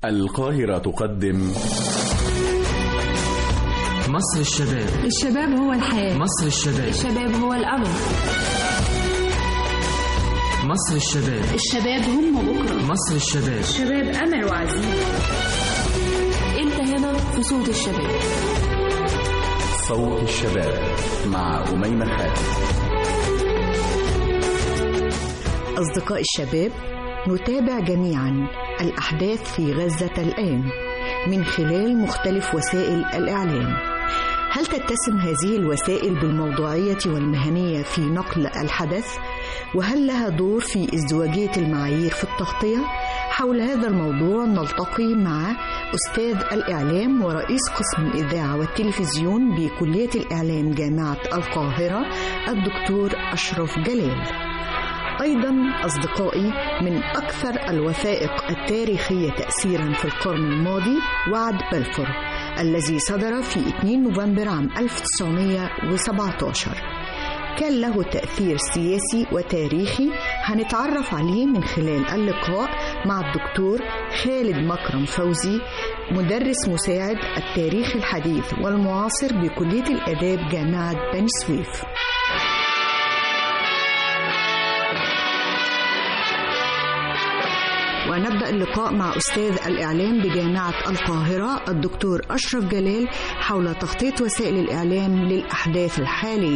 القاهرة تقدم مصر الشباب. الشباب هو الحياة. مصر الشباب. الشباب هو الأمل. مصر الشباب. الشباب هم بكرة. مصر الشباب. الشباب أمل وعزيمة. أنت هنا في صوت الشباب. صوت الشباب مع أميمة حاتم. أصدقاء الشباب، نتابع جميعا الأحداث في غزة الآن من خلال مختلف وسائل الإعلام. هل تتسم هذه الوسائل بالموضوعية والمهنية في نقل الحدث؟ وهل لها دور في ازدواجية المعايير في التغطية؟ حول هذا الموضوع نلتقي مع أستاذ الإعلام ورئيس قسم الإذاعة والتلفزيون بكلية الإعلام جامعة القاهرة الدكتور أشرف جلال. أيضا أصدقائي، من أكثر الوثائق التاريخية تأثيرا في القرن الماضي وعد بلفور الذي صدر في 2 نوفمبر عام 1917، كان له تأثير سياسي وتاريخي هنتعرف عليه من خلال اللقاء مع الدكتور خالد مكرم فوزي، مدرس مساعد التاريخ الحديث والمعاصر بكلية الآداب جامعة بني سويف. ونبدأ اللقاء مع أستاذ الإعلام بجامعة القاهرة الدكتور أشرف جلال حول تغطية وسائل الإعلام للأحداث الحالية.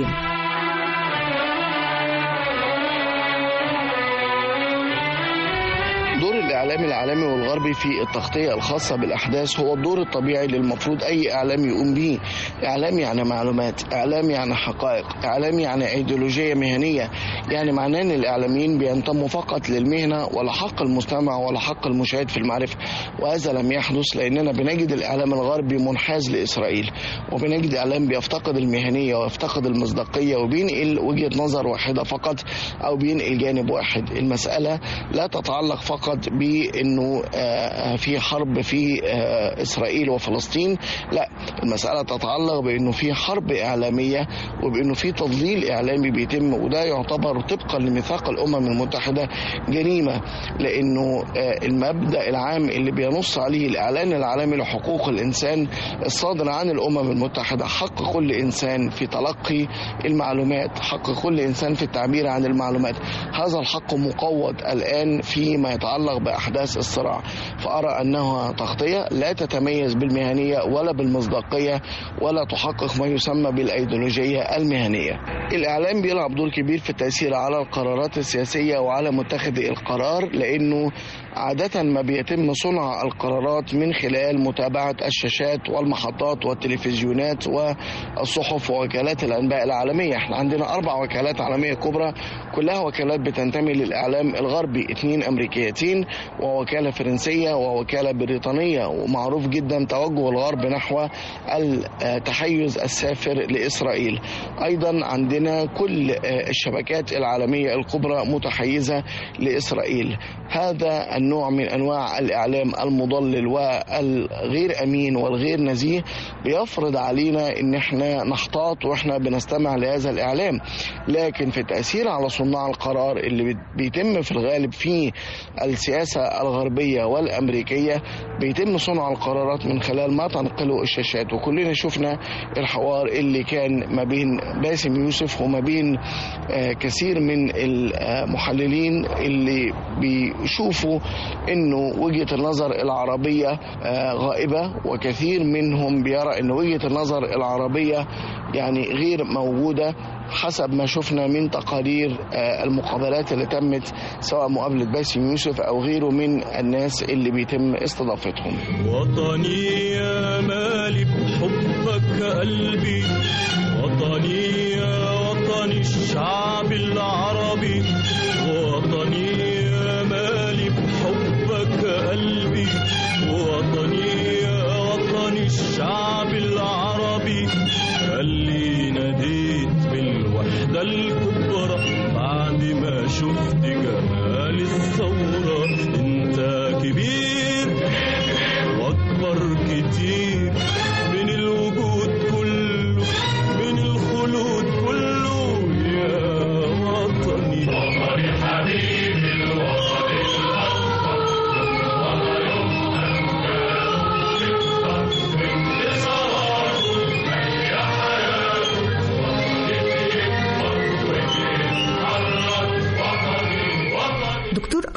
دور الإعلام العالمي والغربي في التغطية الخاصة بالأحداث هو الدور الطبيعي اللي المفروض أي إعلام يقوم به. إعلام يعني معلومات، إعلام يعني حقائق، إعلام يعني أيديولوجية مهنية، يعني معناه أن الإعلاميين بينتموا فقط للمهنة ولا حق المستمع ولا حق المشاهد في المعرفة، وهذا لم يحدث لأننا بنجد الإعلام الغربي منحاز لإسرائيل، وبنجد إعلام بيفتقد المهنية ويفتقد المصداقية وبينقل وجهة نظر واحدة فقط أو بينقل جانب واحد. المسألة لا تتعلق فقط بأنه في حرب في إسرائيل وفلسطين، لا، المسألة تتعلق بأنه في حرب إعلامية وبأنه في تضليل إعلامي بيتم، وده يعتبر طبقا لميثاق الأمم المتحدة جريمة، لأنه المبدأ العام اللي بينص عليه الإعلان العالمي لحقوق الإنسان الصادر عن الأمم المتحدة حق كل إنسان في تلقي المعلومات، حق كل إنسان في التعبير عن المعلومات. هذا الحق مقوض الآن فيما يتعلق بأحداث الصراع، فأرى أنها تغطية لا تتميز بالمهنية ولا بالمصداقية ولا تحقق ما يسمى بالأيديولوجية المهنية. الإعلام بيلعب دور كبير في التأثير على القرارات السياسية وعلى متخذي القرار، لأنه عادة ما بيتم صنع القرارات من خلال متابعة الشاشات والمحطات والتلفزيونات والصحف ووكالات الأنباء العالمية. احنا عندنا 4 وكالات عالمية كبرى، كلها وكالات بتنتمي للإعلام الغربي، 2 أمريكيتين ووكالة فرنسية ووكالة بريطانية، ومعروف جدا توجه الغرب نحو التحيز السافر لإسرائيل. أيضا عندنا كل الشبكات العالمية الكبرى متحيزة لإسرائيل. هذا النوع من أنواع الإعلام المضلل والغير أمين والغير نزيه بيفرض علينا إن احنا نحتاط وإحنا بنستمع لهذا الإعلام، لكن في التأثير على صناع القرار اللي بيتم في الغالب في السياسة الغربية والأمريكية بيتم صنع القرارات من خلال ما تنقله الشاشات. وكلنا شفنا الحوار اللي كان ما بين باسم يوسف وما بين كثير من المحللين اللي بيشوفوا انه وجهة النظر العربية غائبة، وكثير منهم بيرى ان وجهة النظر العربية يعني غير موجودة حسب ما شفنا من تقارير المقابلات اللي تمت سواء مقابلة باسم يوسف أو غيره من الناس اللي بيتم استضافتهم. وطني يا مالي بحبك قلبي، وطني يا وطني الشعب العربي، وطني يا مالي بحبك قلبي، وطني يا وطني الشعب العربي، اللي ناديت بالوحدة الكبرى بعد ما شفت جمال الثورة. انت كبير واكبر كتير من الوجود كله، من الخلود كله، يا وطني وطني حبيبي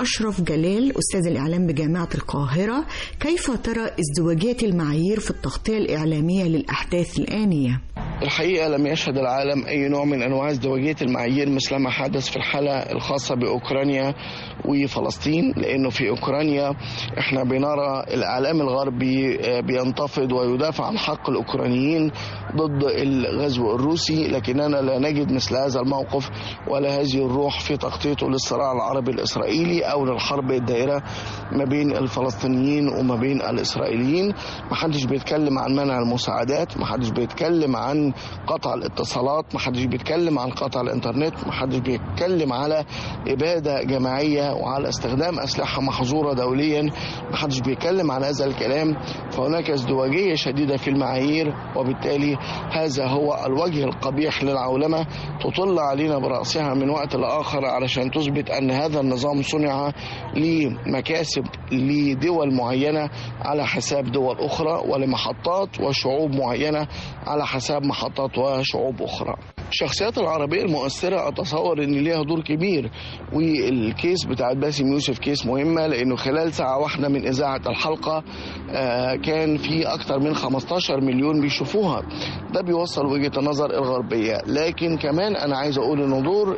أشرف جلال أستاذ الإعلام بجامعة القاهرة، كيف ترى ازدواجية المعايير في التغطية الإعلامية للأحداث الآنية؟ الحقيقة لم يشهد العالم أي نوع من أنواع ازدواجية المعايير مثل ما حدث في الحالة الخاصة بأوكرانيا وفلسطين، لأنه في أوكرانيا احنا بنرى الإعلام الغربي بينتفض ويدافع عن حق الأوكرانيين ضد الغزو الروسي، لكننا لا نجد مثل هذا الموقف ولا هذه الروح في تغطيته للصراع العربي الإسرائيلي أو للحرب الدائرة ما بين الفلسطينيين وما بين الإسرائيليين. محدش بيتكلم عن منع المساعدات، محدش بيتكلم عن قطع الاتصالات، محدش بيتكلم عن قطع الانترنت، محدش بيتكلم على إبادة جماعية وعلى استخدام أسلحة محظورة دوليا، محدش بيتكلم عن هذا الكلام. فهناك ازدواجية شديدة في المعايير، وبالتالي هذا هو الوجه القبيح للعولمة تطل علينا برأسها من وقت لآخر علشان تثبت أن هذا النظام صنع لمكاسب لدول معينة على حساب دول أخرى، ولمحطات وشعوب معينة على حساب محطات وشعوب أخرى. الشخصيات العربية المؤثرة أتصور أن ليها دور كبير، والكيس بتاع باسم يوسف كيس مهمة، لأنه خلال ساعة واحدة من إذاعة الحلقة كان في أكثر من 15 مليون بيشوفوها. ده بيوصل وجهة النظر الغربية. لكن كمان أنا عايز أقول أن دور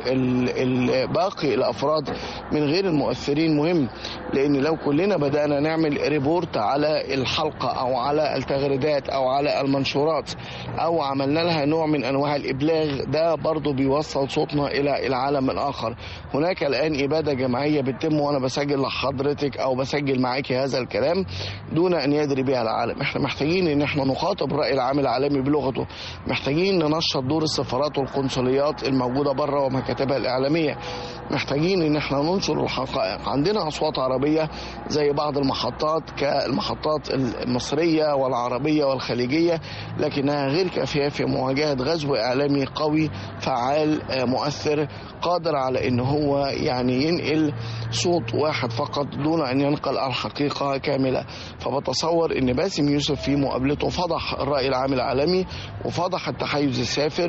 باقي الأفراد من غير المؤثرين مهم، لأن لو كلنا بدأنا نعمل ريبورت على الحلقة أو على التغريدات أو على المنشورات أو عملنا لها نوع من أنواع الإبلاغ، ده برضو بيوصل صوتنا إلى العالم الآخر. هناك الآن إبادة جماعية بتتم وأنا بسجل لحضرتك أو بسجل معاك هذا الكلام دون أن يدري بها العالم. احنا محتاجين ان احنا نخاطب الرأي العام العالمي بلغته، محتاجين ننشط دور السفارات والقنصليات الموجودة بره ومكاتبها الإعلامية، محتاجين ان احنا ننشر الحقائق. عندنا أصوات عربية زي بعض المحطات كالمحطات المصرية والعربية والخليجية، لكنها غير كافية في مواجهة غزو إعلامي قوي فعال مؤثر قادر على ان هو يعني ينقل صوت واحد فقط دون ان ينقل الحقيقة كاملة. فبتصور ان باسم يوسف في مقابلته فضح الرأي العام العالمي وفضح التحيز السافر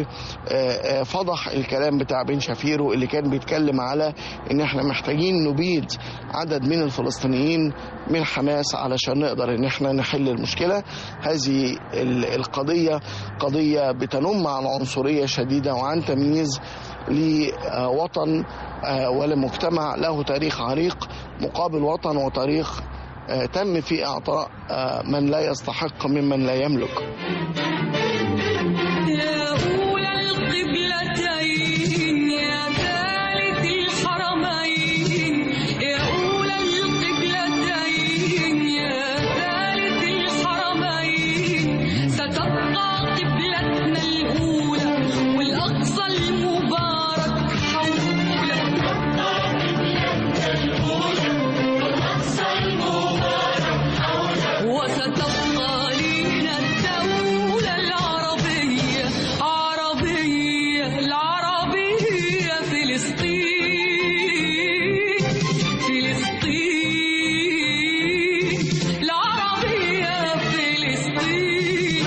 وفضح الكلام بتاع بن شفيرو اللي كان بيتكلم على ان احنا محتاجين نبيد عدد من الفلسطينيين من حماس علشان نقدر ان احنا نحل المشكلة. هذه القضية قضية بتنم عن عنصرية شديدة وعن تمييز لوطن ولمجتمع له تاريخ عريق مقابل وطن وتاريخ تم في إعطاء من لا يستحق ممن لا يملك. يا أولى القبلتين يا ثالث الحرمين، يا أولى القبلتين يا ثالث الحرمين، ستبقى قبلتنا الأولى والأقصى المبارك حولك، ستبقى قبلتنا الأولى والأقصى المبارك حولك، وستبقى لنا الدولة العربية العربية فلسطين العربية فلسطين.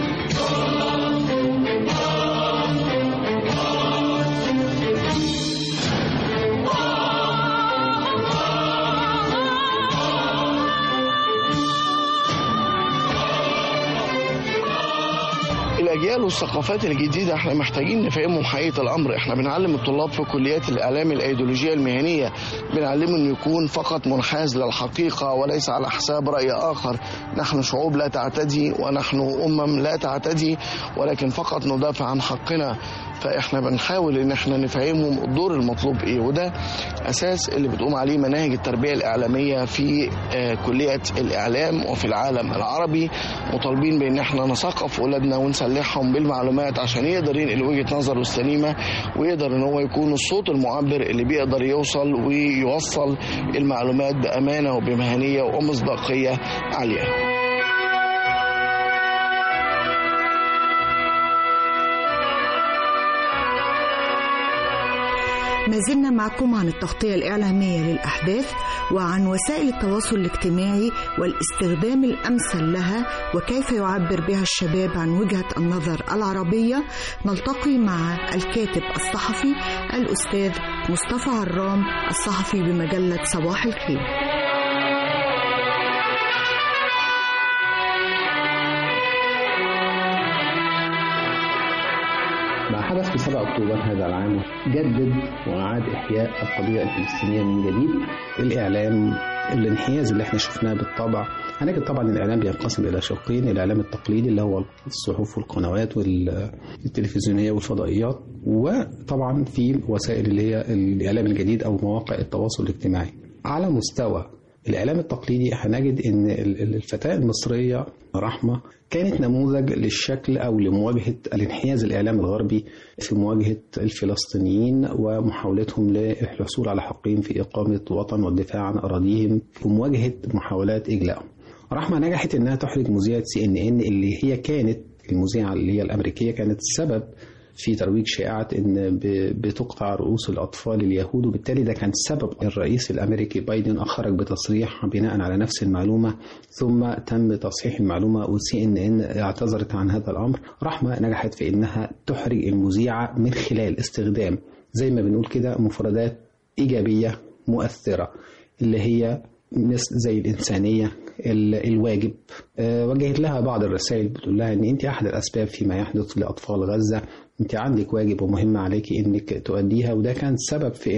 الأجيال والثقافات الجديدة احنا محتاجين نفهمهم حقيقة الأمر. احنا بنعلم الطلاب في كليات الإعلام الأيديولوجية المهنية، بنعلمه أن يكون فقط منحاز للحقيقة وليس على حساب رأي آخر. نحن شعوب لا تعتدي ونحن لا تعتدي، ولكن فقط ندافع عن حقنا. فاحنا بنحاول ان احنا نفهمهم الدور المطلوب ايه، وده اساس اللي بتقوم عليه مناهج التربية الإعلامية في كلية الإعلام وفي العالم العربي. مطالبين بان احنا نثقف اولادنا ونسلحهم بالمعلومات عشان يقدر ينقل وجهة نظره السليمة ويقدر ان هو يكون الصوت المعبر اللي بيقدر يوصل ويوصل المعلومات بأمانة وبمهنية ومصداقية عالية. ما زلنا معكم عن التغطية الإعلامية للأحداث وعن وسائل التواصل الاجتماعي والاستخدام الأمثل لها وكيف يعبر بها الشباب عن وجهة النظر العربية. نلتقي مع الكاتب الصحفي الأستاذ مصطفى عرام الصحفي بمجلة صباح الخير. ما حدث في 7 أكتوبر هذا العام جدد وأعاد إحياء القضية الفلسطينية من جديد. الإعلام، الانحياز اللي احنا شفناه بالطبع، هنجد طبعا الإعلام بينقسم إلى شقين: الإعلام التقليدي اللي هو الصحف والقنوات والتلفزيونية والفضائيات، وطبعا في وسائل اللي هي الإعلام الجديد أو مواقع التواصل الاجتماعي. على مستوى الإعلام التقليدي هنجد إن الفتاة المصرية رحمة كانت نموذج للشكل أو لمواجهة الانحياز الإعلام الغربي في مواجهة الفلسطينيين ومحاولتهم للحصول على حقهم في إقامة وطن والدفاع عن أراضيهم ومواجهة محاولات إجلائهم. رحمة نجحت إنها تحرج مذيعة CNN اللي هي كانت المذيعة اللي هي الأمريكية كانت السبب في ترويج شائعة إن بتقطع رؤوس الأطفال اليهود، وبالتالي ده كان سبب الرئيس الأمريكي بايدن أخرج بتصريح بناء على نفس المعلومة، ثم تم تصحيح المعلومة وCNN اعتذرت عن هذا الأمر. رحمة نجحت في إنها تحرج المذيعة من خلال استخدام زي ما بنقول كده مفردات إيجابية مؤثرة اللي هي زي الإنسانية، الواجب. وجهت لها بعض الرسائل بتقول لها إن أنت أحد الأسباب فيما يحدث لأطفال غزة، أنت عندك واجب ومهمة عليك إنك تؤديها. وده كان سبب في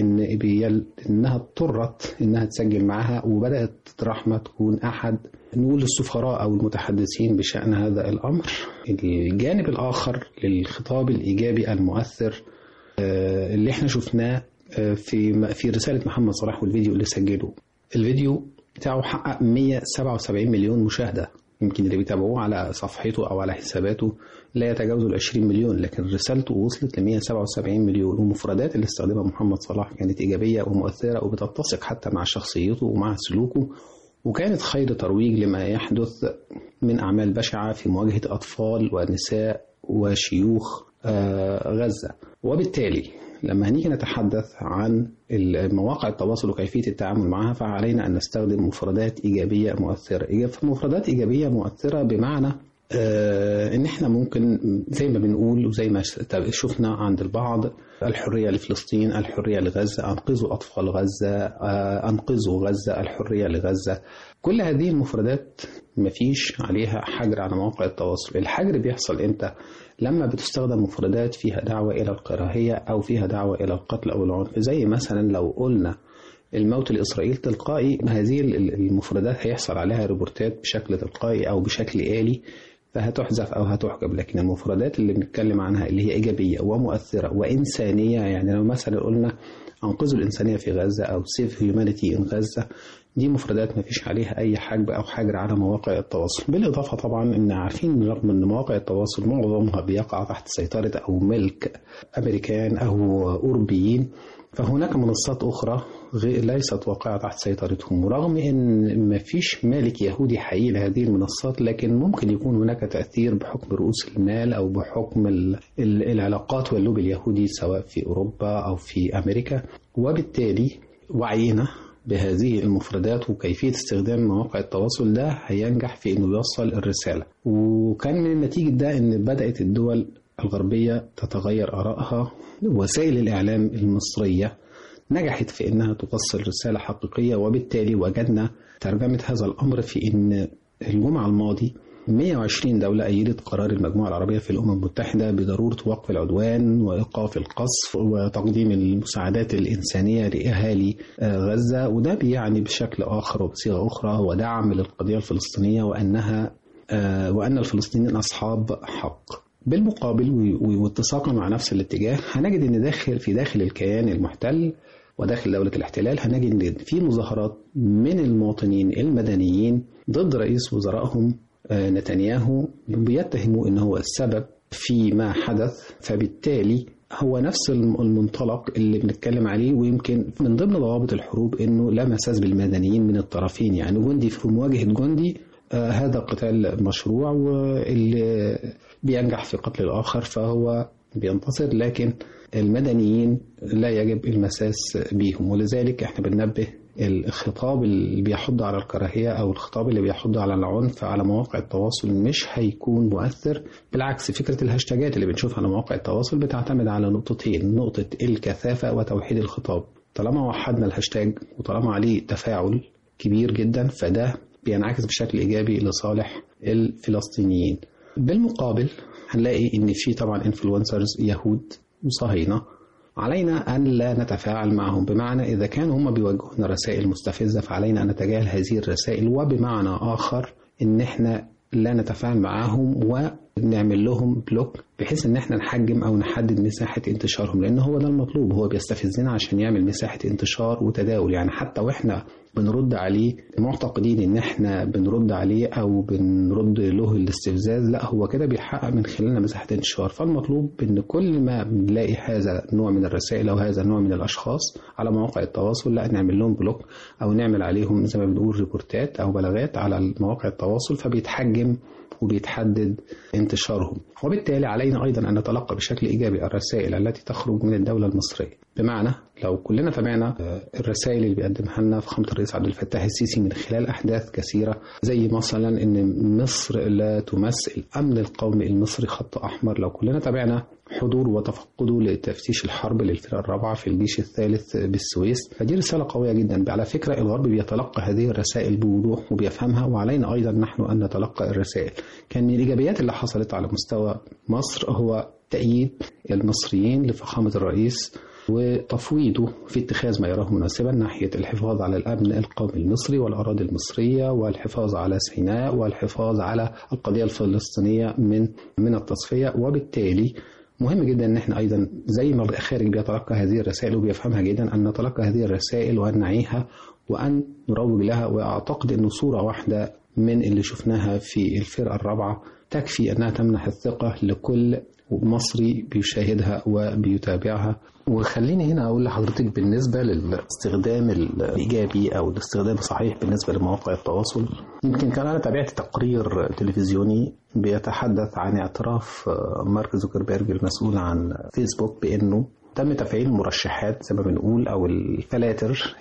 إنها اضطرت إنها تسجل معها، وبدأت رحمة تكون أحد نقول السفراء أو المتحدثين بشأن هذا الأمر. الجانب الآخر للخطاب الإيجابي المؤثر اللي احنا شفناه في رسالة محمد صلاح والفيديو اللي سجله. الفيديو بتاعه حقق 177 مليون مشاهدة، يمكن اللي بيتابعوه على صفحته أو على حساباته لا يتجاوز 20 مليون، لكن رسالته وصلت ل 177 مليون. ومفردات اللي استخدمها محمد صلاح كانت إيجابية ومؤثرة وبتتسق حتى مع شخصيته ومع سلوكه، وكانت خير ترويج لما يحدث من أعمال بشعة في مواجهة أطفال ونساء وشيوخ غزة. وبالتالي لما هنيجي نتحدث عن مواقع التواصل وكيفية التعامل معها، فعلينا أن نستخدم مفردات إيجابية مؤثرة. مفردات إيجابية مؤثرة بمعنى إن إحنا ممكن زي ما بنقول وزي ما شفنا عند البعض: الحرية لفلسطين، الحرية لغزة، أنقذوا أطفال غزة، أنقذوا غزة، الحرية لغزة. كل هذه المفردات مفيش عليها حجر على مواقع التواصل. الحجر بيحصل إمتى؟ لما بتستخدم مفردات فيها دعوة إلى الكراهية أو فيها دعوة إلى القتل أو العنف، زي مثلا لو قلنا الموت لإسرائيل تلقائي، هذه المفردات هيحصل عليها ريبورتات بشكل تلقائي أو بشكل آلي، فهتحذف أو هتحجب. لكن المفردات اللي بنتكلم عنها اللي هي إيجابية ومؤثرة وإنسانية، يعني لو مثلا قلنا أنقذوا الإنسانية في غزة أو Save Humanity in غزة، دي مفردات ما فيش عليها أي حجب أو حجر على مواقع التواصل. بالإضافة طبعا إن عارفين رغم أن مواقع التواصل معظمها بيقع تحت سيطرة أو ملك أمريكان أو أوروبيين، فهناك منصات أخرى ليست واقعة تحت سيطرتهم. ورغم أن ما فيش مالك يهودي حقيقي لهذه المنصات، لكن ممكن يكون هناك تأثير بحكم رؤوس المال أو بحكم العلاقات واللوبي اليهودي سواء في أوروبا أو في أمريكا. وبالتالي وعينا بهذه المفردات وكيفية استخدام مواقع التواصل ده هينجح في أنه يوصل الرسالة. وكان من النتيجة ده أن بدأت الدول الغربية تتغير آرائها. وسائل الإعلام المصرية نجحت في أنها توصل رسالة حقيقية، وبالتالي وجدنا ترجمة هذا الأمر في أن الجمعة الماضي 120 دولة أيدت قرار المجموعة العربية في الأمم المتحدة بضرورة وقف العدوان وإيقاف القصف وتقديم المساعدات الإنسانية لأهالي غزة. وده بيعني بشكل آخر وبصيغة أخرى هو دعم للقضية الفلسطينية وأن الفلسطينيين أصحاب حق. بالمقابل واتساقا مع نفس الاتجاه هنجد أن داخل الكيان المحتل وداخل دولة الاحتلال هنجد أن في مظاهرات من المواطنين المدنيين ضد رئيس وزرائهم نتنياهو، بيتهموا أنه هو السبب في ما حدث. فبالتالي هو نفس المنطلق اللي بنتكلم عليه، ويمكن من ضمن ضوابط الحروب أنه لا مساس بالمدنيين من الطرفين. يعني جندي في مواجهة جندي هذا قتال مشروع، واللي بينجح في قتل الآخر فهو بينتصر، لكن المدنيين لا يجب المساس بيهم. ولذلك احنا بننبه الخطاب اللي بيحض على الكراهية أو الخطاب اللي بيحض على العنف على مواقع التواصل مش هيكون مؤثر. بالعكس، فكرة الهاشتاجات اللي بنشوفها على مواقع التواصل بتعتمد على نقطتين: نقطة الكثافة وتوحيد الخطاب. طالما وحدنا الهاشتاج وطالما عليه تفاعل كبير جدا فده بينعكس بشكل إيجابي لصالح الفلسطينيين. بالمقابل هنلاقي إن في طبعا انفلونسرز يهود وصهاينة، علينا أن لا نتفاعل معهم، بمعنى إذا كانوا هم بيوجهون رسائل مستفزة فعلينا أن نتجاهل هذه الرسائل، وبمعنى آخر إن إحنا لا نتفاعل معهم ونعمل لهم بلوك بحيث إن إحنا نحجم أو نحدد مساحة انتشارهم، لأن هو ده المطلوب. هو بيستفزنا عشان يعمل مساحة انتشار وتداول، يعني حتى وإحنا بنرد عليه معتقدين إن إحنا بنرد عليه أو بنرد له الاستفزاز، لا هو كده بيحقق من خلالنا مساحة انتشار. فالمطلوب إن كل ما بنلاقي هذا النوع من الرسائل أو هذا النوع من الأشخاص على مواقع التواصل لا نعمل لهم بلوك أو نعمل عليهم زي ما بنقول ريبورتات أو بلاغات على مواقع التواصل، فبيتحجم وبيتحدد انتشارهم. وبالتالي علينا أيضا أن نتلقى بشكل إيجابي الرسائل التي تخرج من الدولة المصرية، بمعنى لو كلنا تابعنا الرسائل اللي بيقدمها لنا فخامة الرئيس عبد الفتاح السيسي من خلال أحداث كثيرة، زي مثلا أن مصر لا تمس الأمن القومي المصري خط أحمر، لو كلنا تابعنا حضور وتفقده لتفتيش الحرب للفرقة الرابعة في الجيش الثالث بالسويس، فدي رسالة قوية جدا. على فكرة الغرب بيتلقى هذه الرسائل بوضوح وبيفهمها، وعلينا أيضا نحن أن نتلقى الرسائل. كان من الإيجابيات اللي حصلت على مستوى مصر هو تأييد المصريين لفخامة الرئيس وتفويضه في اتخاذ ما يراه مناسبا ناحية الحفاظ على الأمن القومي المصري والأراضي المصرية والحفاظ على سيناء والحفاظ على القضية الفلسطينية من التصفية. وبالتالي مهم جدا ان احنا ايضا زي ما الخارج بيتلقى هذه الرسائل وبيفهمها جدا ان نتلقى هذه الرسائل وان نعيها وان نروج لها. واعتقد ان صورة واحدة من اللي شفناها في الفرقة الرابعة تكفي انها تمنح الثقة لكل مصري بيشاهدها وبيتابعها. وخليني هنا أقول لحضرتك بالنسبة للاستخدام الإيجابي أو الاستخدام الصحيح بالنسبة لمواقع التواصل، يمكن كان أنا تابعت تقرير تلفزيوني بيتحدث عن اعتراف مارك زوكربيرج المسؤول عن فيسبوك بأنه تم تفعيل المرشحات زي ما بنقول أو الفلاتر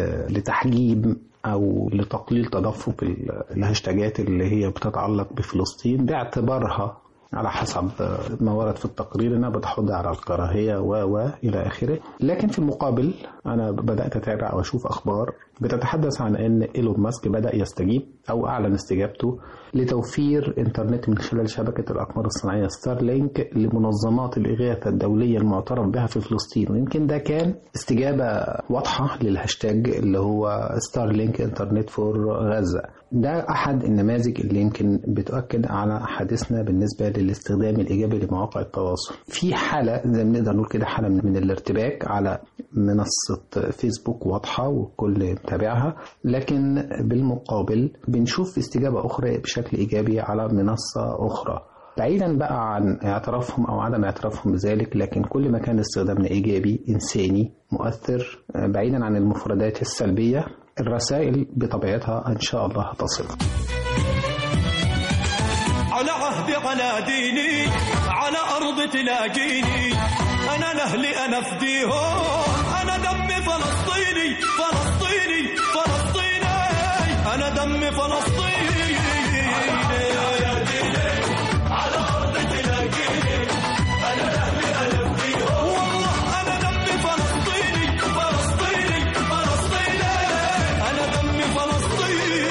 لتحجيم أو لتقليل تدفق الهاشتاجات اللي هي بتتعلق بفلسطين، باعتبارها على حسب ما ورد في التقرير انها بتحض على الكراهيه والى اخره. لكن في المقابل انا بدات اتابع واشوف اخبار بتتحدث عن ان إيلون ماسك بدا يستجيب او اعلن استجابته لتوفير انترنت من خلال شبكه الاقمار الصناعيه ستارلينك لمنظمات الاغاثه الدوليه المعترف بها في فلسطين. ويمكن ده كان استجابه واضحه للهاشتاج اللي هو ستارلينك انترنت فور غزه. ده أحد النماذج اللي يمكن بتؤكد على حديثنا بالنسبة للاستخدام الإيجابي لمواقع التواصل. في حالة زي ما نقدر نقول كده حالة من الارتباك على منصة فيسبوك واضحة والكل متابعها، لكن بالمقابل بنشوف استجابة أخرى بشكل إيجابي على منصة أخرى. بعيدا بقى عن اعترافهم أو عدم اعترافهم بذلك، لكن كل ما كان استخدامنا إيجابي إنساني مؤثر بعيدا عن المفردات السلبية، الرسائل بطبيعتها إن شاء الله تصل. على عهدي على ديني على أرض تلاقيني، أنا لأهلي أنا فديهم، أنا دمي فلسطيني فلسطيني فلسطيني، أنا دمي فلسطيني. على أرض تلاقيني أنا لأهلي أنا فديهم، والله أنا دمي فلسطيني فلسطيني فلسطيني، أنا دمي فلسطيني.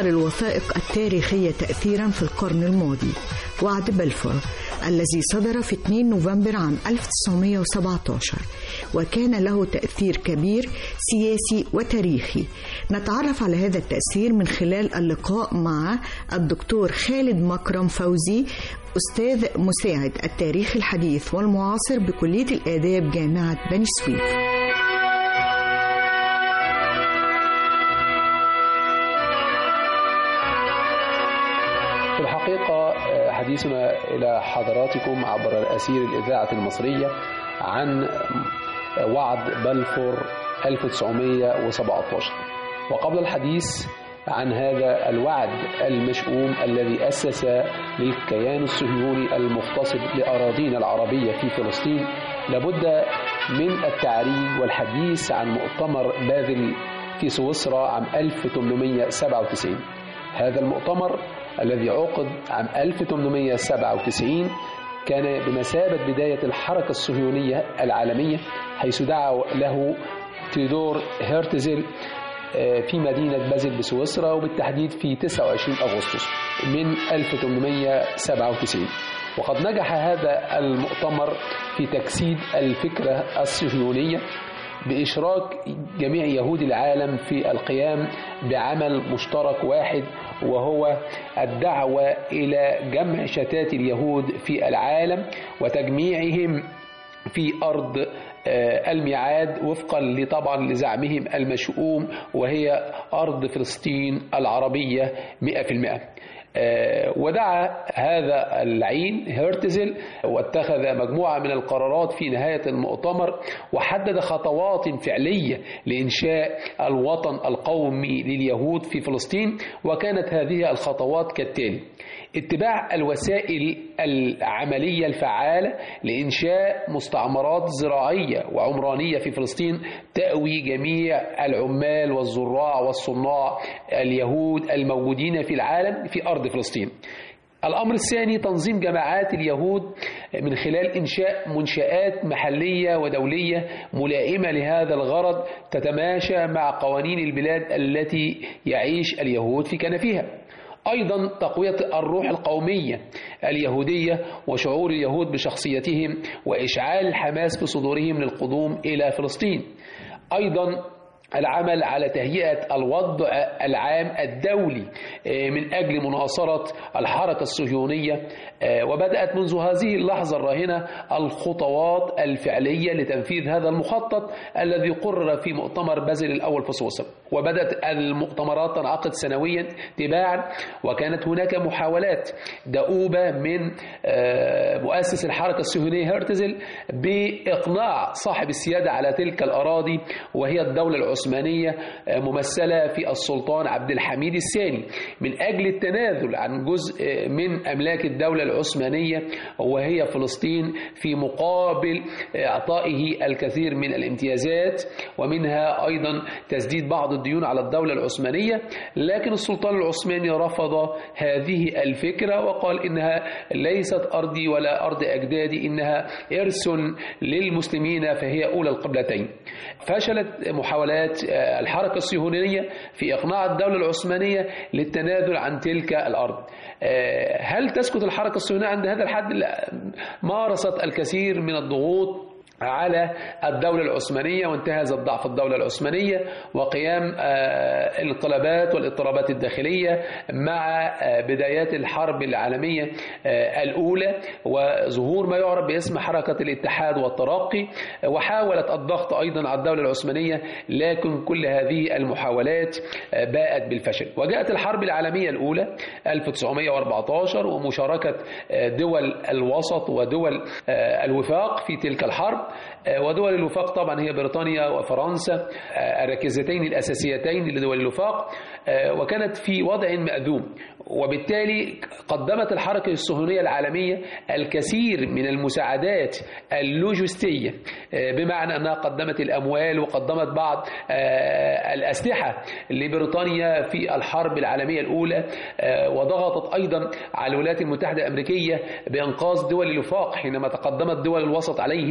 أكثر الوثائق التاريخية تأثيرا في القرن الماضي وعد بلفور الذي صدر في 2 نوفمبر عام 1917 وكان له تأثير كبير سياسي وتاريخي. نتعرف على هذا التأثير من خلال اللقاء مع الدكتور خالد مكرم فوزي، أستاذ مساعد التاريخ الحديث والمعاصر بكلية الآداب جامعة بني سويف. في الحقيقة حديثنا إلى حضراتكم عبر الأثير الإذاعة المصرية عن وعد بلفور 1917. وقبل الحديث عن هذا الوعد المشؤوم الذي أسس للكيان الصهيوني المغتصب لأراضينا العربية في فلسطين، لابد من التعريج والحديث عن مؤتمر بازل في سويسرا عام 1897. هذا المؤتمر الذي عقد عام 1897 كان بمثابة بداية الحركة الصهيونية العالمية، حيث دعا له تيودور هرتزل في مدينة بازل بسويسرا، وبالتحديد في 29 أغسطس من 1897. وقد نجح هذا المؤتمر في تجسيد الفكرة الصهيونية بإشراك جميع يهود العالم في القيام بعمل مشترك واحد، وهو الدعوة إلى جمع شتات اليهود في العالم وتجميعهم في أرض الميعاد وفقا طبعا لزعمهم المشؤوم، وهي أرض فلسطين العربية 100%. ودعا هذا اللعين هرتزل واتخذ مجموعة من القرارات في نهاية المؤتمر، وحدد خطوات فعلية لإنشاء الوطن القومي لليهود في فلسطين. وكانت هذه الخطوات كالتالي: اتباع الوسائل العملية الفعالة لإنشاء مستعمرات زراعية وعمرانية في فلسطين تأوي جميع العمال والزراع والصناع اليهود الموجودين في العالم في أرض فلسطين. الأمر الثاني: تنظيم جماعات اليهود من خلال إنشاء منشآت محلية ودولية ملائمة لهذا الغرض تتماشى مع قوانين البلاد التي يعيش اليهود في كنفها. أيضا تقوية الروح القومية اليهودية وشعور اليهود بشخصيتهم وإشعال الحماس في صدورهم للقدوم إلى فلسطين. أيضا العمل على تهيئة الوضع العام الدولي من أجل مناصرة الحركة الصهيونية. وبدأت منذ هذه اللحظة الراهنة الخطوات الفعلية لتنفيذ هذا المخطط الذي قرر في مؤتمر بازل الأول في سويسرا. وبدأت المؤتمرات تنعقد سنويا تباعا، وكانت هناك محاولات دؤوبة من مؤسس الحركة الصهيونية هرتزل بإقناع صاحب السيادة على تلك الأراضي وهي الدولة العثمانية ممثلة في السلطان عبد الحميد الثاني من أجل التنازل عن جزء من أملاك الدولة العثمانية وهي فلسطين، في مقابل إعطائه الكثير من الامتيازات ومنها أيضا تسديد بعض الديون على الدولة العثمانية. لكن السلطان العثماني رفض هذه الفكرة وقال إنها ليست أرضي ولا أرض أجدادي، إنها إرث للمسلمين فهي أولى القبلتين. فشلت محاولات الحركة الصهيونية في إقناع الدولة العثمانية للتنازل عن تلك الأرض. هل تسكت الحركة الصهيونية عند هذا الحد؟ لا، مارست الكثير من الضغوط على الدولة العثمانية، وانتهز ضعف الدولة العثمانية وقيام الانقلابات والاضطرابات الداخلية مع بدايات الحرب العالمية الأولى وظهور ما يعرف باسم حركة الاتحاد والترقي. وحاولت الضغط أيضا على الدولة العثمانية، لكن كل هذه المحاولات باءت بالفشل. وجاءت الحرب العالمية الأولى 1914 ومشاركة دول الوسط ودول الوفاق في تلك الحرب. ودول الوفاق طبعا هي بريطانيا وفرنسا الركيزتين الأساسيتين لدول الوفاق، وكانت في وضع مأذوم. وبالتالي قدمت الحركة الصهيونية العالمية الكثير من المساعدات اللوجستية، بمعنى أنها قدمت الأموال وقدمت بعض الأسلحة لبريطانيا في الحرب العالمية الأولى، وضغطت أيضا على الولايات المتحدة الأمريكية بإنقاذ دول الوفاق حينما تقدمت دول الوسط عليهم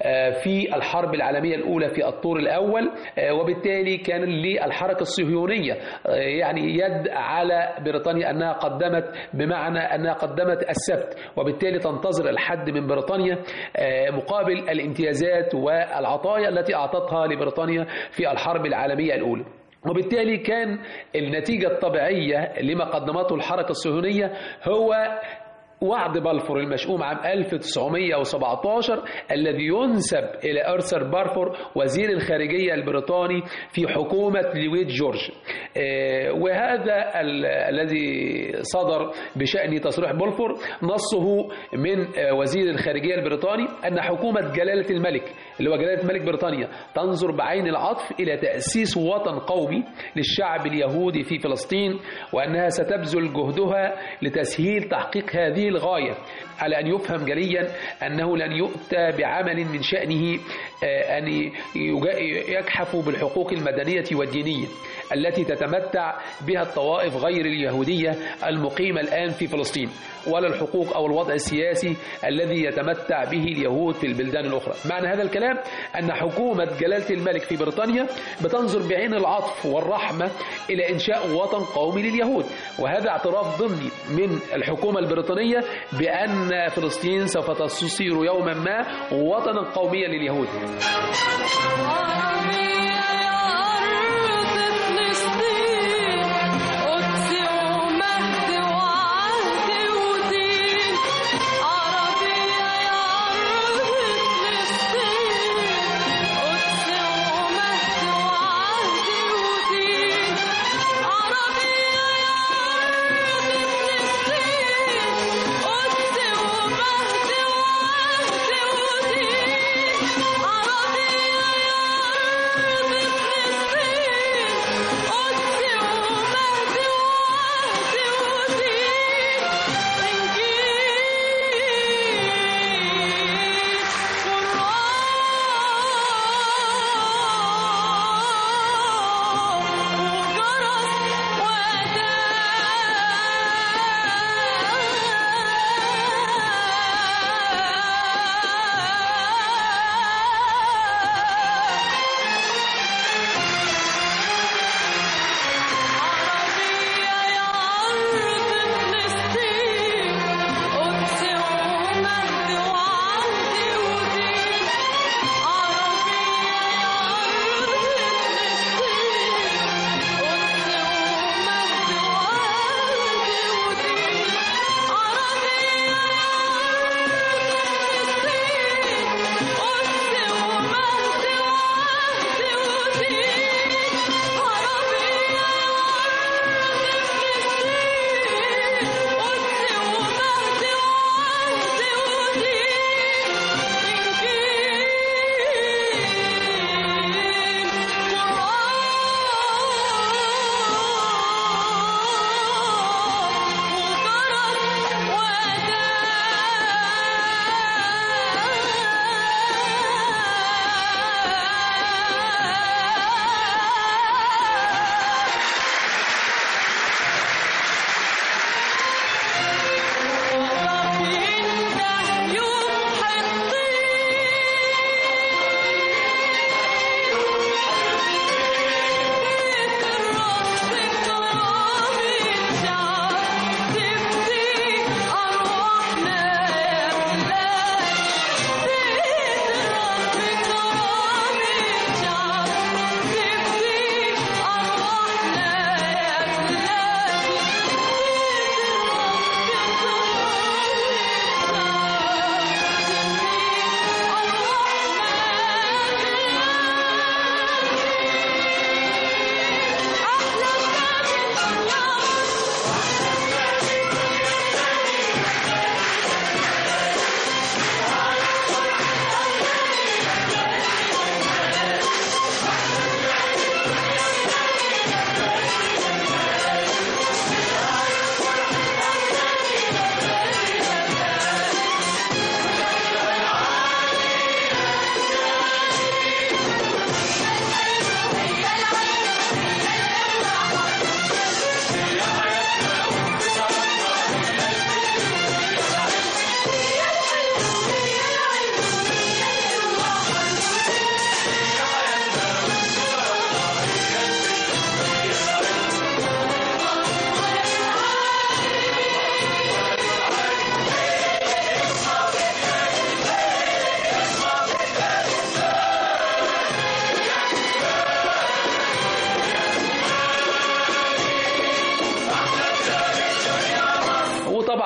في الحرب العالمية الأولى في الطور الأول، وبالتالي كان للحركة الصهيونية يعني يد على بريطانيا أنها قدمت، بمعنى أنها قدمت السبت، وبالتالي تنتظر الحد من بريطانيا مقابل الامتيازات والعطايا التي أعطتها لبريطانيا في الحرب العالمية الأولى. وبالتالي كان النتيجة الطبيعية لما قدمته الحركة الصهيونية هو وعد بلفور المشؤوم عام 1917 الذي ينسب إلى أرثر بارفور وزير الخارجية البريطاني في حكومة لويد جورج. وهذا الذي صدر بشأن تصريح بلفور نصه من وزير الخارجية البريطاني أن حكومة جلالة الملك اللي هو جلالة ملك بريطانيا تنظر بعين العطف إلى تأسيس وطن قومي للشعب اليهودي في فلسطين، وأنها ستبذل جهدها لتسهيل تحقيق هذه الغاية، على أن يفهم جليا أنه لن يؤتى بعمل من شأنه أن يجحف بالحقوق المدنية والدينية التي تتمتع بها الطوائف غير اليهودية المقيمة الآن في فلسطين، ولا الحقوق أو الوضع السياسي الذي يتمتع به اليهود في البلدان الأخرى. معنى هذا الكلام أن حكومة جلالة الملك في بريطانيا بتنظر بعين العطف والرحمة إلى إنشاء وطن قومي لليهود، وهذا اعتراف ضمني من الحكومة البريطانية بأن فلسطين سوف تصير يوما ما وطنا قوميا لليهود.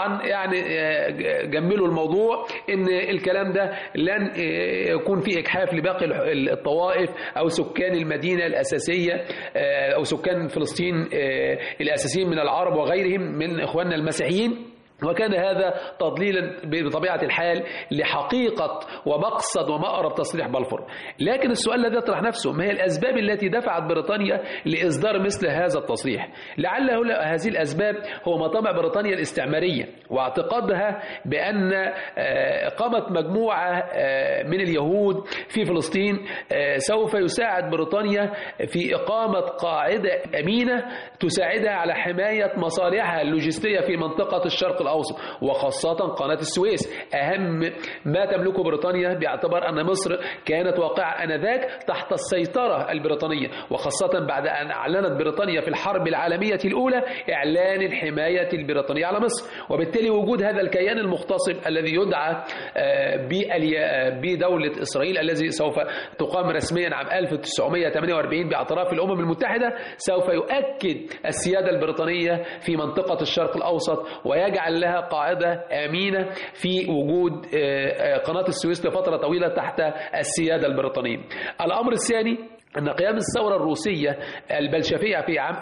طبعا يعني جملوا الموضوع ان الكلام ده لن يكون في اجحاف لباقي الطوائف او سكان المدينه الاساسيه او سكان فلسطين الاساسيين من العرب وغيرهم من اخواننا المسيحيين. وكان هذا تضليلا بطبيعة الحال لحقيقة ومقصد ومأرب تصريح بلفور. لكن السؤال الذي يطرح نفسه: ما هي الأسباب التي دفعت بريطانيا لإصدار مثل هذا التصريح؟ لعل هذه الأسباب هو مطامع بريطانيا الاستعمارية واعتقادها بأن إقامة مجموعة من اليهود في فلسطين سوف يساعد بريطانيا في إقامة قاعدة أمينة تساعدها على حماية مصالحها اللوجستية في منطقة الشرق الأوسط، وخاصة قناة السويس، أهم ما تملكه بريطانيا باعتبار أن مصر كانت واقعة آنذاك تحت السيطرة البريطانية، وخاصة بعد أن أعلنت بريطانيا في الحرب العالمية الأولى إعلان الحماية البريطانية على مصر. وبالتالي وجود هذا الكيان المغتصب الذي يدعى بدولة إسرائيل الذي سوف تقام رسميا عام 1948 باعتراف الأمم المتحدة سوف يؤكد السيادة البريطانية في منطقة الشرق الأوسط ويجعل لها قاعدة آمينة في وجود قناة السويس لفترة طويلة تحت السيادة البريطانية. الأمر الثاني أن قيام الثورة الروسية البلشفية في عام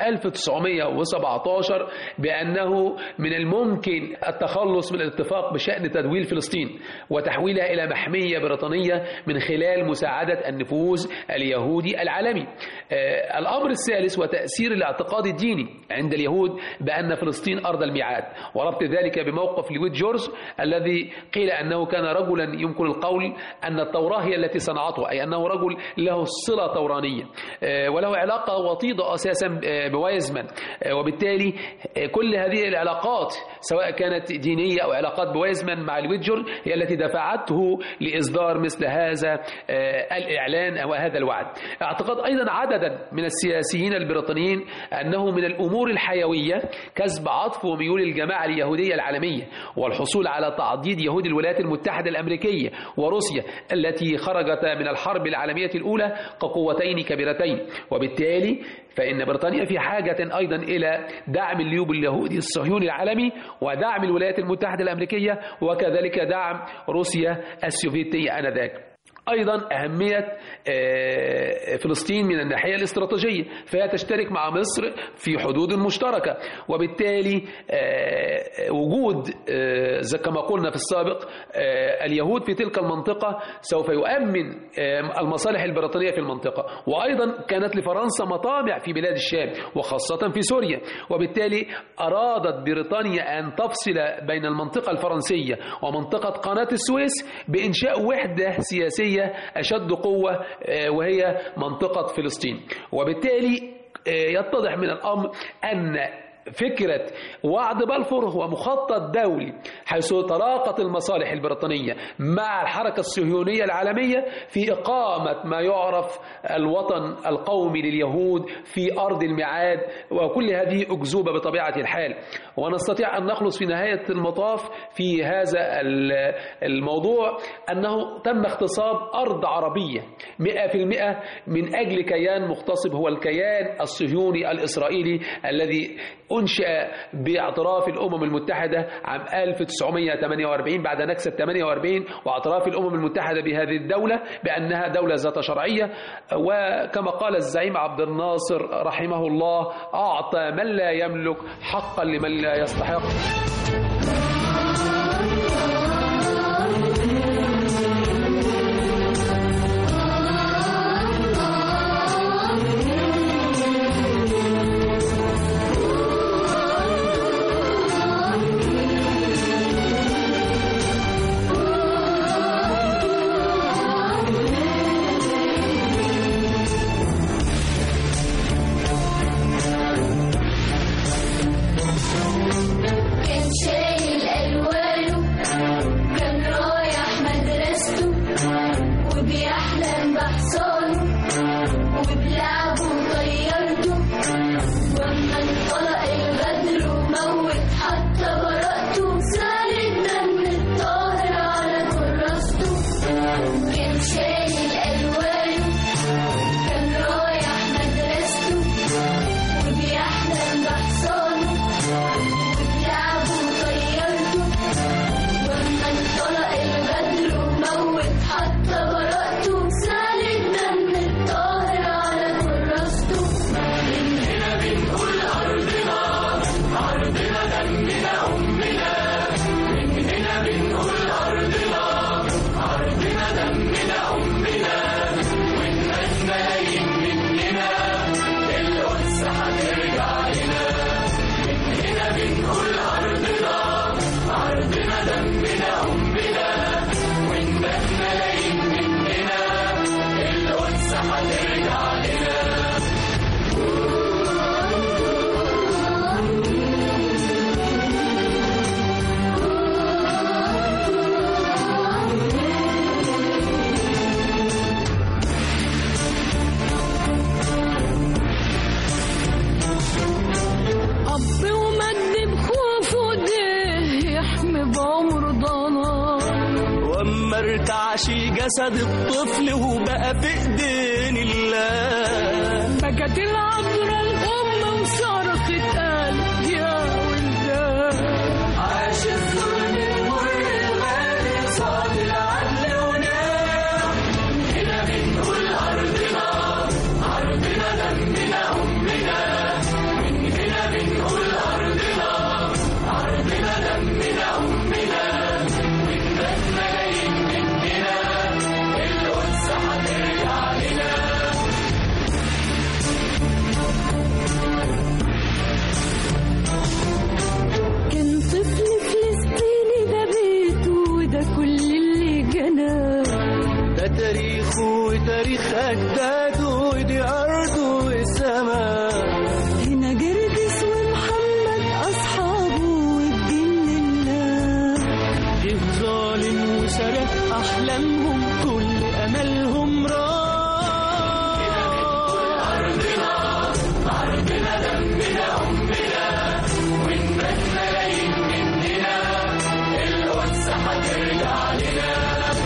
1917 بأنه من الممكن التخلص من الاتفاق بشأن تدويل فلسطين وتحويلها إلى محمية بريطانية من خلال مساعدة النفوذ اليهودي العالمي. الأمر الثالث وتأثير الاعتقاد الديني عند اليهود بأن فلسطين أرض الميعاد، وربط ذلك بموقف لويد جورج الذي قيل أنه كان رجلا يمكن القول أن التوراة هي التي صنعته، أي أنه رجل له صلة تورانية وله علاقة وطيدة أساسا بوايزمان، وبالتالي كل هذه العلاقات سواء كانت دينية أو علاقات بوايزمان مع لويد جورج هي التي دفعته لإصدار مثل هذا الإعلان أو هذا الوعد. اعتقد أيضا عددا من السياسيين البريطانيين أنه من الأمور الحيوية كسب عطف وميول الجماعة اليهودية العالمية والحصول على تعضيد يهود الولايات المتحدة الأمريكية وروسيا التي خرجتا من الحرب العالمية الأولى كقوتين كبيرتين. وبالتالي فإن بريطانيا في حاجة أيضا إلى دعم الليوب اليهودي الصهيوني العالمي ودعم الولايات المتحدة الأمريكية وكذلك دعم روسيا السوفيتية آنذاك. أيضا أهمية فلسطين من الناحية الاستراتيجية، فهي تشترك مع مصر في حدود مشتركة، وبالتالي وجود كما قلنا في السابق اليهود في تلك المنطقة سوف يؤمن المصالح البريطانية في المنطقة. وأيضا كانت لفرنسا مطامع في بلاد الشام وخاصة في سوريا، وبالتالي أرادت بريطانيا أن تفصل بين المنطقة الفرنسية ومنطقة قناة السويس بإنشاء وحدة سياسية أشد قوة وهي منطقة فلسطين. وبالتالي يتضح من الأمر أن فكرة وعد بلفور هو مخطط دولي حيث تلاقت المصالح البريطانية مع الحركة الصهيونية العالمية في إقامة ما يعرف الوطن القومي لليهود في أرض الميعاد، وكل هذه أكذوبة بطبيعة الحال. ونستطيع أن نخلص في نهاية المطاف في هذا الموضوع أنه تم اغتصاب أرض عربية 100% من أجل كيان مغتصب هو الكيان الصهيوني الإسرائيلي الذي أنشأ باعتراف الأمم المتحدة عام 1948 بعد نكسة 48 واعتراف الأمم المتحدة بهذه الدولة بأنها دولة ذات شرعية. وكما قال الزعيم عبد الناصر رحمه الله: أعطى من لا يملك حقا لمن لا يستحق. ارتعش جسد الطفل وبقى في ايدين الله. بكت العذراء الأم وصرخت قالت يا ولدان عاش الظلم المر الغالي صاد العدل ونام. هنا بنقول أرضنا أرضنا دمنا أمنا. من هنا بنقول أرضنا أرضنا دمنا أمنا. والناس ملايين مننا القدس هترجع لنا. كان طفل فلسطيني ده بيته وده كل اللي جناه. ده تاريخه وتاريخ أجداده ودي أرضه وسماء. هنا جرجس ومحمد أصحابه والدين لله. جه ظالم وسرق أحلامهم كل أملهم راح. أرضنا أرضنا دمنا أمنا. والناس ملايين مننا القدس هترجع لنا.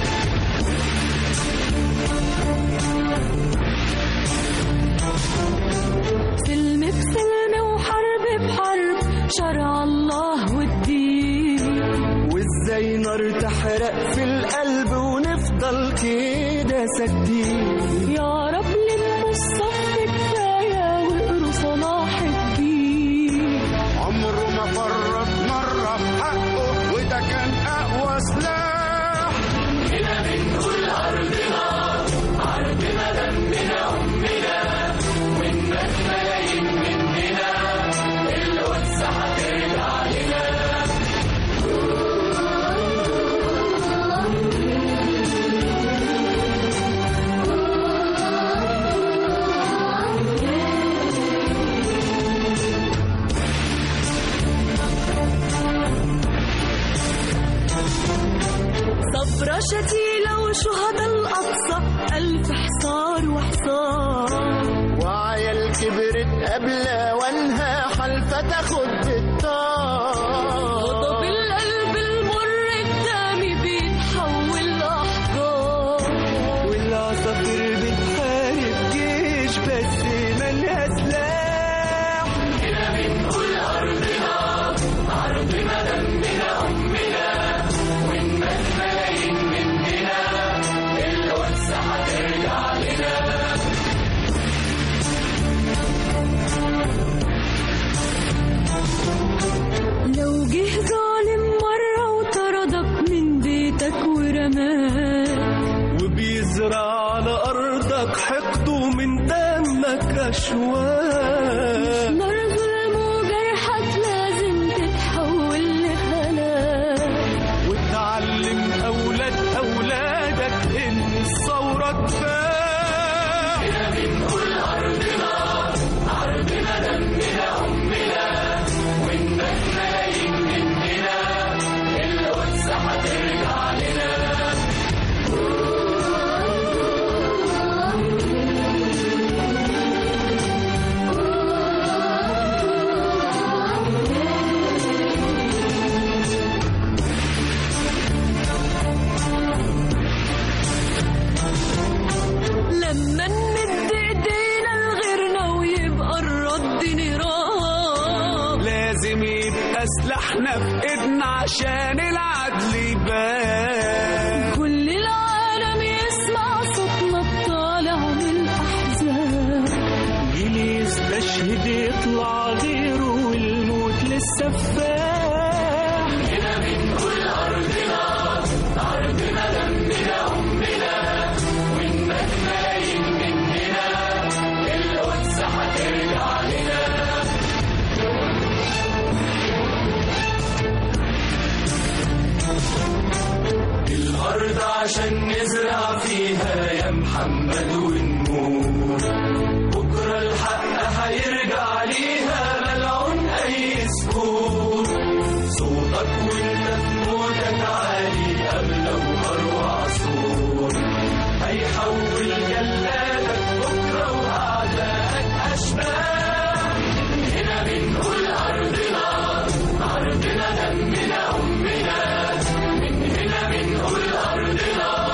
سلم بسلم وحرب بحرب شرع الله والدين. وازاي نار تحرق في القلب ونفضل كده ساكتين. يا رب لموا الصف كفاية واقروا صلاح الدين. عمره ما فرط مرة في حقه وده كان أقوى سلاح. هنا بنقول أرضنا أرضنا دمنا أمنا. والناس ملايين مننا القدس هترجع لنا. صبرة شتيلة وشهداء الأقصى 1000 حصار وحصار. وعيال كبرت قبل وانها حلفة تاخد بالطار. غضب القلب المر الدامي بيتحول لأحجار. والعصافير بتحارب جيش بس مالها سلاح. هنا بنقول أرضنا أرضنا دمنا أمنا. والناس ملايين مننا القدس هترجع لنا. لو جه ظالم مرة وطردك من بيتك ورماك. وبيزرع على أرضك حقده من دمك أشواك. نار ظلم وجرحك لازم تتحول لهلاك. وتعلم أولادك إن الثورة كفاح. هنا بنقول أرضنا أرضنا دمنا أمنا. والناس ملايين مننا القدس هترجع لنا. لما نمد ايدينا لغيرنا ويبقى الرد نيران. لازم يبقى سلاحنا في ايدنا عشان العدل يبان. كل العالم يسمع صوتنا الطالع من الأحزان. جيل يستشهد يطلع غيره والموت لسه فاح. هنا بنقول أرضنا أرضنا دمنا أمنا. والناس ملايين مننا القدس هترجع لنا. الأرض عشان نزرع فيها يا محمد ونمور. بكرة الحق هيرجع ليها ملعون أي سكور. صوتك وانت في موتك عالي قبل وأروع عصور. هيحول جلادك بكرة وأعدائك أشباح. هنا بنقول أرضنا أرضنا دمنا أمنا. من هنا بنقول أرضنا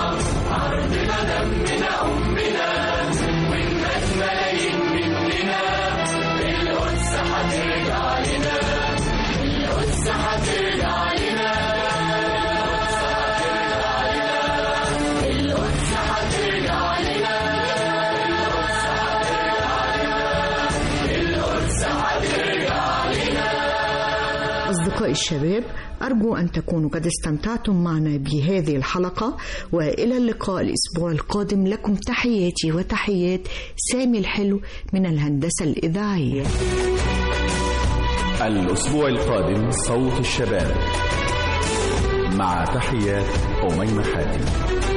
أصدقاء الشباب، أرجو أن تكونوا قد استمتعتم معنا بهذه الحلقة، وإلى اللقاء الأسبوع القادم. لكم تحياتي وتحيات سامي الحلو من الهندسة الإذاعية. الأسبوع القادم صوت الشباب، مع تحيات أميمة حاتم.